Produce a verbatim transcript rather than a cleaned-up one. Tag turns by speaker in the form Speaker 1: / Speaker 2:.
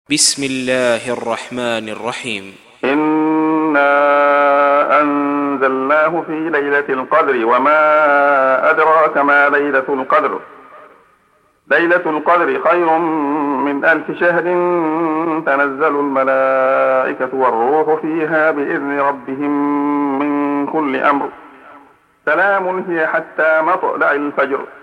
Speaker 1: بسم الله الرحمن الرحيم.
Speaker 2: إنا أنزلناه في ليلة القدر وما أدراك ما ليلة القدر ليلة القدر خير من ألف شهر تنزل الملائكة والروح فيها بإذن ربهم من كل أمر سلام هي حتى مطلع الفجر.